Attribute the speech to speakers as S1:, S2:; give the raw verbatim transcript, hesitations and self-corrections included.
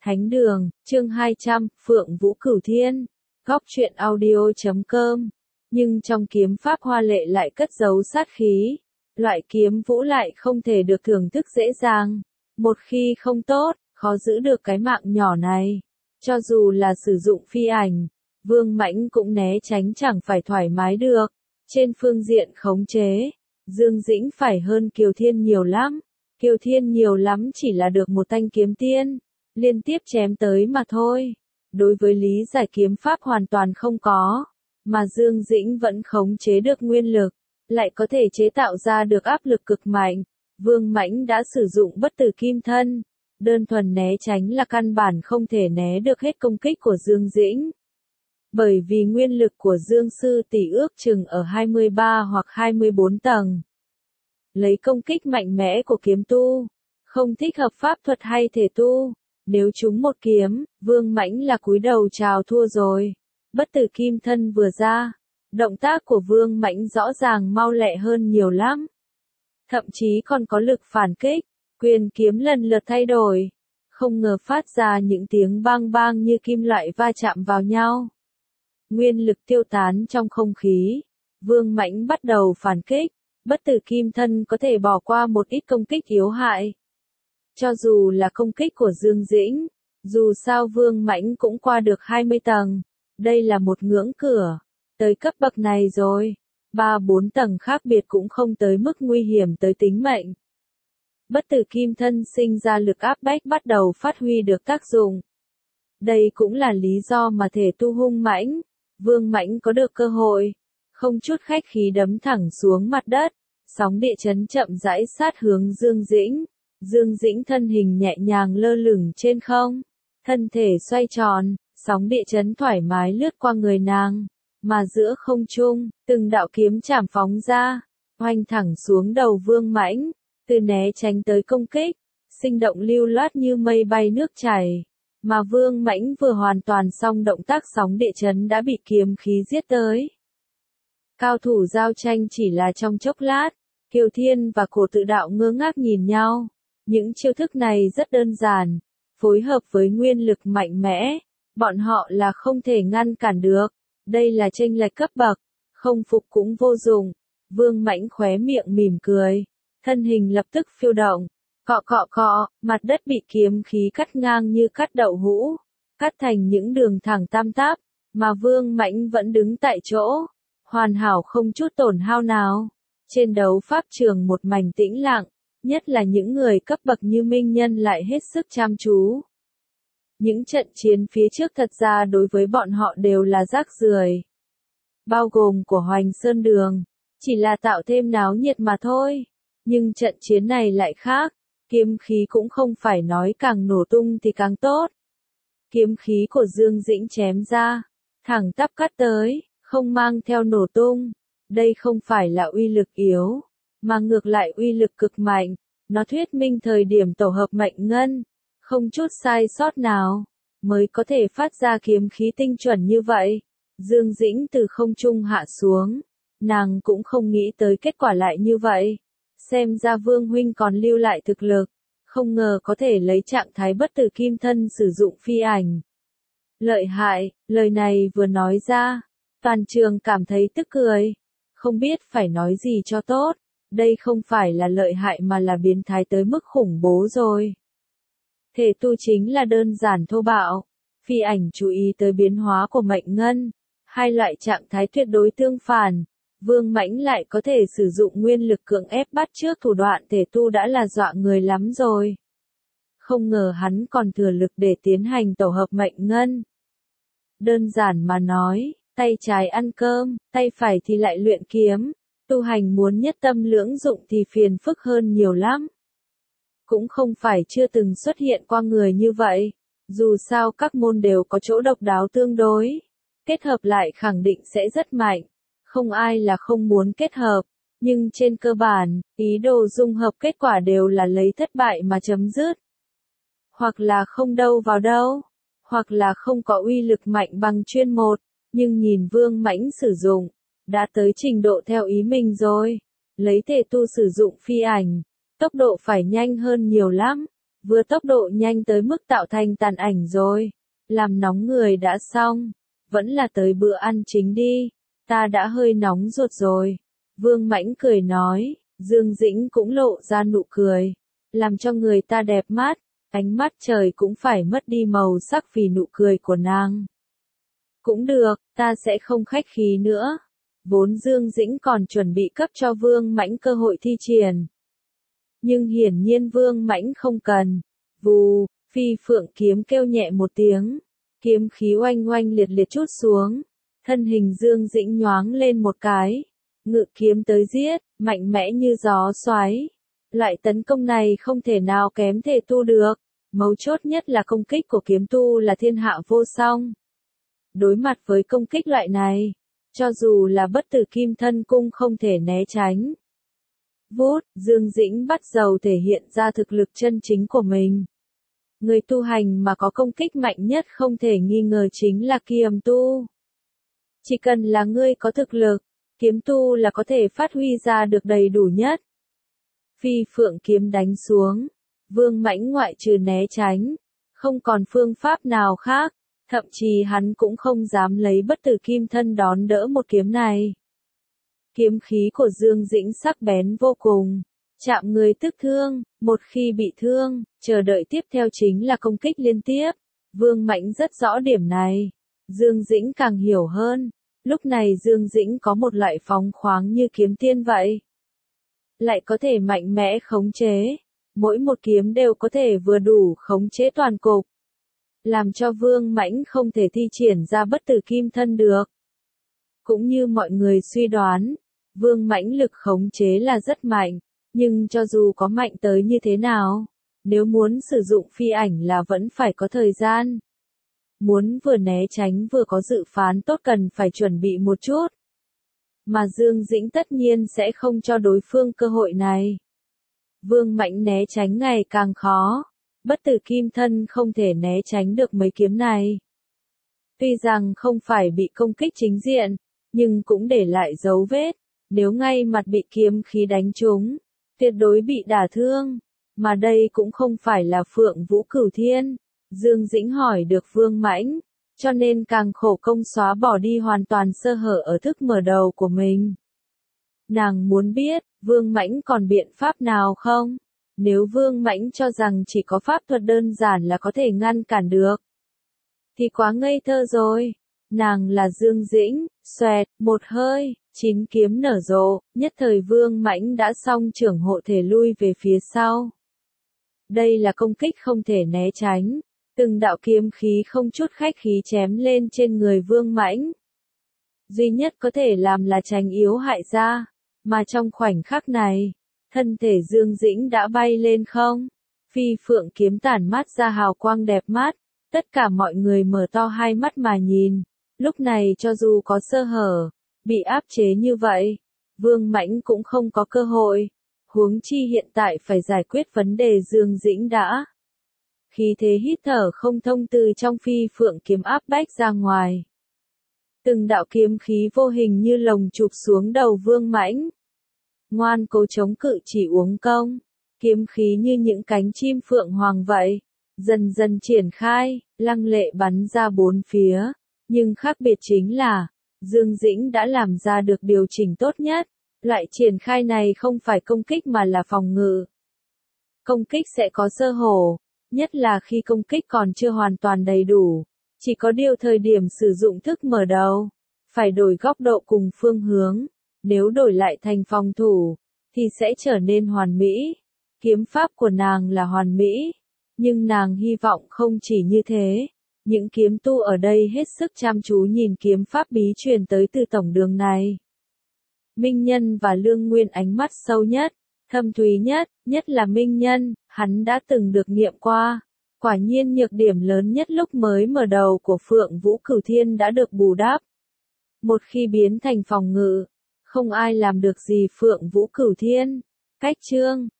S1: Thánh đường, chương hai trăm, Phượng Vũ Cửu Thiên. Góc truyện audio chấm com. Nhưng trong kiếm pháp hoa lệ lại cất giấu sát khí. Loại kiếm vũ lại không thể được thưởng thức dễ dàng. Một khi không tốt, khó giữ được cái mạng nhỏ này. Cho dù là sử dụng phi ảnh, Vương Mãnh cũng né tránh chẳng phải thoải mái được. Trên phương diện khống chế, Dương Dĩnh phải hơn Kiều Thiên nhiều lắm. Kiều Thiên nhiều lắm chỉ là được một thanh kiếm tiên, liên tiếp chém tới mà thôi. Đối với lý giải kiếm pháp hoàn toàn không có, mà Dương Dĩnh vẫn khống chế được nguyên lực, lại có thể chế tạo ra được áp lực cực mạnh. Vương Mãnh đã sử dụng bất tử kim thân, đơn thuần né tránh là căn bản không thể né được hết công kích của Dương Dĩnh. Bởi vì nguyên lực của Dương Sư tỷ ước chừng ở hai mươi ba hoặc hai mươi bốn tầng. Lấy công kích mạnh mẽ của kiếm tu, không thích hợp pháp thuật hay thể tu. Nếu trúng một kiếm, Vương Mãnh là cúi đầu chào thua rồi. Bất tử kim thân vừa ra, động tác của Vương Mãnh rõ ràng mau lẹ hơn nhiều lắm. Thậm chí còn có lực phản kích, quyền kiếm lần lượt thay đổi. Không ngờ phát ra những tiếng bang bang như kim loại va chạm vào nhau. Nguyên lực tiêu tán trong không khí. Vương Mãnh bắt đầu phản kích. Bất tử kim thân có thể bỏ qua một ít công kích yếu hại. Cho dù là công kích của Dương Dĩnh, dù sao Vương Mãnh cũng qua được hai mươi tầng. Đây là một ngưỡng cửa. Tới cấp bậc này rồi, ba bốn tầng khác biệt cũng không tới mức nguy hiểm tới tính mệnh. Bất tử kim thân sinh ra lực áp bách bắt đầu phát huy được tác dụng. Đây cũng là lý do mà thể tu hung mãnh, Vương Mãnh có được cơ hội, không chút khách khí đấm thẳng xuống mặt đất, sóng địa chấn chậm rãi sát hướng Dương Dĩnh. Dương Dĩnh thân hình nhẹ nhàng lơ lửng trên không, thân thể xoay tròn, sóng địa chấn thoải mái lướt qua người nàng, mà giữa không trung, từng đạo kiếm chảm phóng ra, oanh thẳng xuống đầu Vương Mãnh, từ né tránh tới công kích, sinh động lưu loát như mây bay nước chảy, mà Vương Mãnh vừa hoàn toàn xong động tác sóng địa chấn đã bị kiếm khí giết tới. Cao thủ giao tranh chỉ là trong chốc lát, Kiều Thiên và Cổ Tự Đạo ngơ ngác nhìn nhau. Những chiêu thức này rất đơn giản, phối hợp với nguyên lực mạnh mẽ, bọn họ là không thể ngăn cản được. Đây là chênh lệch cấp bậc, không phục cũng vô dụng. Vương Mãnh khóe miệng mỉm cười, thân hình lập tức phiêu động, cọ cọ cọ, mặt đất bị kiếm khí cắt ngang như cắt đậu hũ, cắt thành những đường thẳng tam táp, mà Vương Mãnh vẫn đứng tại chỗ, hoàn hảo không chút tổn hao nào. Trên đấu pháp trường một mảnh tĩnh lặng, nhất là những người cấp bậc như Minh Nhân lại hết sức chăm chú. Những trận chiến phía trước thật ra đối với bọn họ đều là rác rưởi, bao gồm của Hoành Sơn Đường, chỉ là tạo thêm náo nhiệt mà thôi. Nhưng trận chiến này lại khác, kiếm khí cũng không phải nói càng nổ tung thì càng tốt. Kiếm khí của Dương Dĩnh chém ra, thẳng tắp cắt tới, không mang theo nổ tung. Đây không phải là uy lực yếu, mà ngược lại uy lực cực mạnh. Nó thuyết minh thời điểm tổ hợp mệnh ngân, không chút sai sót nào, mới có thể phát ra kiếm khí tinh chuẩn như vậy. Dương Dĩnh từ không trung hạ xuống, nàng cũng không nghĩ tới kết quả lại như vậy. Xem ra Vương huynh còn lưu lại thực lực, không ngờ có thể lấy trạng thái bất tử kim thân sử dụng phi ảnh. Lợi hại, lời này vừa nói ra, toàn trường cảm thấy tức cười, không biết phải nói gì cho tốt. Đây không phải là lợi hại mà là biến thái tới mức khủng bố rồi. Thể tu chính là đơn giản thô bạo, phi ảnh chú ý tới biến hóa của mệnh ngân, hai loại trạng thái tuyệt đối tương phản. Vương Mãnh lại có thể sử dụng nguyên lực cưỡng ép bắt chước thủ đoạn thể tu đã là dọa người lắm rồi. Không ngờ hắn còn thừa lực để tiến hành tổ hợp mệnh ngân. Đơn giản mà nói, tay trái ăn cơm, tay phải thì lại luyện kiếm. Tu hành muốn nhất tâm lưỡng dụng thì phiền phức hơn nhiều lắm. Cũng không phải chưa từng xuất hiện qua người như vậy. Dù sao các môn đều có chỗ độc đáo tương đối. Kết hợp lại khẳng định sẽ rất mạnh. Không ai là không muốn kết hợp. Nhưng trên cơ bản, ý đồ dung hợp kết quả đều là lấy thất bại mà chấm dứt. Hoặc là không đâu vào đâu. Hoặc là không có uy lực mạnh bằng chuyên một. Nhưng nhìn Vương Mãnh sử dụng, đã tới trình độ theo ý mình rồi. Lấy thể tu sử dụng phi ảnh, tốc độ phải nhanh hơn nhiều lắm. vừa tốc độ nhanh tới mức tạo thành tàn ảnh rồi, làm nóng người đã xong, vẫn là tới bữa ăn chính đi, ta đã hơi nóng ruột rồi. Vương Mãnh cười nói, Dương Dĩnh cũng lộ ra nụ cười, làm cho người ta đẹp mắt, ánh mắt trời cũng phải mất đi màu sắc vì nụ cười của nàng. Cũng được, ta sẽ không khách khí nữa. Vốn Dương Dĩnh còn chuẩn bị cấp cho Vương Mãnh cơ hội thi triển. Nhưng hiển nhiên Vương Mãnh không cần. Vù, phi phượng kiếm kêu nhẹ một tiếng. Kiếm khí oanh oanh liệt liệt trút xuống. Thân hình Dương Dĩnh nhoáng lên một cái. Ngự kiếm tới giết, mạnh mẽ như gió xoáy. Loại tấn công này không thể nào kém thể tu được. Mấu chốt nhất là công kích của kiếm tu là thiên hạ vô song. Đối mặt với công kích loại này, cho dù là bất tử kim thân cung không thể né tránh. Vút, Dương Dĩnh bắt đầu thể hiện ra thực lực chân chính của mình. Người tu hành mà có công kích mạnh nhất không thể nghi ngờ chính là kiếm tu. Chỉ cần là ngươi có thực lực, kiếm tu là có thể phát huy ra được đầy đủ nhất. Phi phượng kiếm đánh xuống, Vương Mãnh ngoại trừ né tránh, không còn phương pháp nào khác. Thậm chí hắn cũng không dám lấy bất tử kim thân đón đỡ một kiếm này. Kiếm khí của Dương Dĩnh sắc bén vô cùng, chạm người tức thương, một khi bị thương, chờ đợi tiếp theo chính là công kích liên tiếp. Vương Mãnh rất rõ điểm này, Dương Dĩnh càng hiểu hơn, lúc này Dương Dĩnh có một loại phóng khoáng như kiếm tiên vậy. Lại có thể mạnh mẽ khống chế, mỗi một kiếm đều có thể vừa đủ khống chế toàn cục. Làm cho Vương Mãnh không thể thi triển ra bất tử kim thân được. Cũng như mọi người suy đoán, Vương Mãnh lực khống chế là rất mạnh, nhưng cho dù có mạnh tới như thế nào, nếu muốn sử dụng phi ảnh là vẫn phải có thời gian. Muốn vừa né tránh vừa có dự phán tốt cần phải chuẩn bị một chút. Mà Dương Dĩnh tất nhiên sẽ không cho đối phương cơ hội này. Vương Mãnh né tránh ngày càng khó. Bất tử kim thân không thể né tránh được mấy kiếm này. Tuy rằng không phải bị công kích chính diện, nhưng cũng để lại dấu vết, nếu ngay mặt bị kiếm khí đánh trúng, tuyệt đối bị đả thương, mà đây cũng không phải là Phượng Vũ Cửu Thiên. Dương Dĩnh hỏi được Vương Mãnh, cho nên càng khổ công xóa bỏ đi hoàn toàn sơ hở ở thức mở đầu của mình. Nàng muốn biết, Vương Mãnh còn biện pháp nào không? Nếu Vương Mãnh cho rằng chỉ có pháp thuật đơn giản là có thể ngăn cản được, thì quá ngây thơ rồi. Nàng là Dương Dĩnh, xoẹt, một hơi, chín kiếm nở rộ, nhất thời Vương Mãnh đã song trưởng hộ thể lui về phía sau. Đây là công kích không thể né tránh, từng đạo kiếm khí không chút khách khí chém lên trên người Vương Mãnh. Duy nhất có thể làm là tránh yếu hại ra, mà trong khoảnh khắc này, thân thể Dương Dĩnh đã bay lên không, phi phượng kiếm tản mát ra hào quang đẹp mắt, tất cả mọi người mở to hai mắt mà nhìn, lúc này cho dù có sơ hở, bị áp chế như vậy, Vương Mãnh cũng không có cơ hội, huống chi hiện tại phải giải quyết vấn đề Dương Dĩnh đã. Khí thế hít thở không thông từ trong phi phượng kiếm áp bách ra ngoài. Từng đạo kiếm khí vô hình như lồng chụp xuống đầu Vương Mãnh. Ngoan cố chống cự chỉ uống công, kiếm khí như những cánh chim phượng hoàng vậy, dần dần triển khai, lăng lệ bắn ra bốn phía, nhưng khác biệt chính là, Dương Dĩnh đã làm ra được điều chỉnh tốt nhất, loại triển khai này không phải công kích mà là phòng ngự. Công kích sẽ có sơ hở, nhất là khi công kích còn chưa hoàn toàn đầy đủ, chỉ có điều thời điểm sử dụng thức mở đầu, phải đổi góc độ cùng phương hướng. Nếu đổi lại thành phòng thủ, thì sẽ trở nên hoàn mỹ. Kiếm pháp của nàng là hoàn mỹ, nhưng nàng hy vọng không chỉ như thế. Những kiếm tu ở đây hết sức chăm chú nhìn kiếm pháp bí truyền tới từ tổng đường này. Minh Nhân và Lương Nguyên ánh mắt sâu nhất, thâm thúy nhất, nhất là Minh Nhân, hắn đã từng được nghiệm qua. Quả nhiên nhược điểm lớn nhất lúc mới mở đầu của Phượng Vũ Cửu Thiên đã được bù đắp. Một khi biến thành phòng ngự, không ai làm được gì Phượng Vũ Cửu Thiên. Cách chương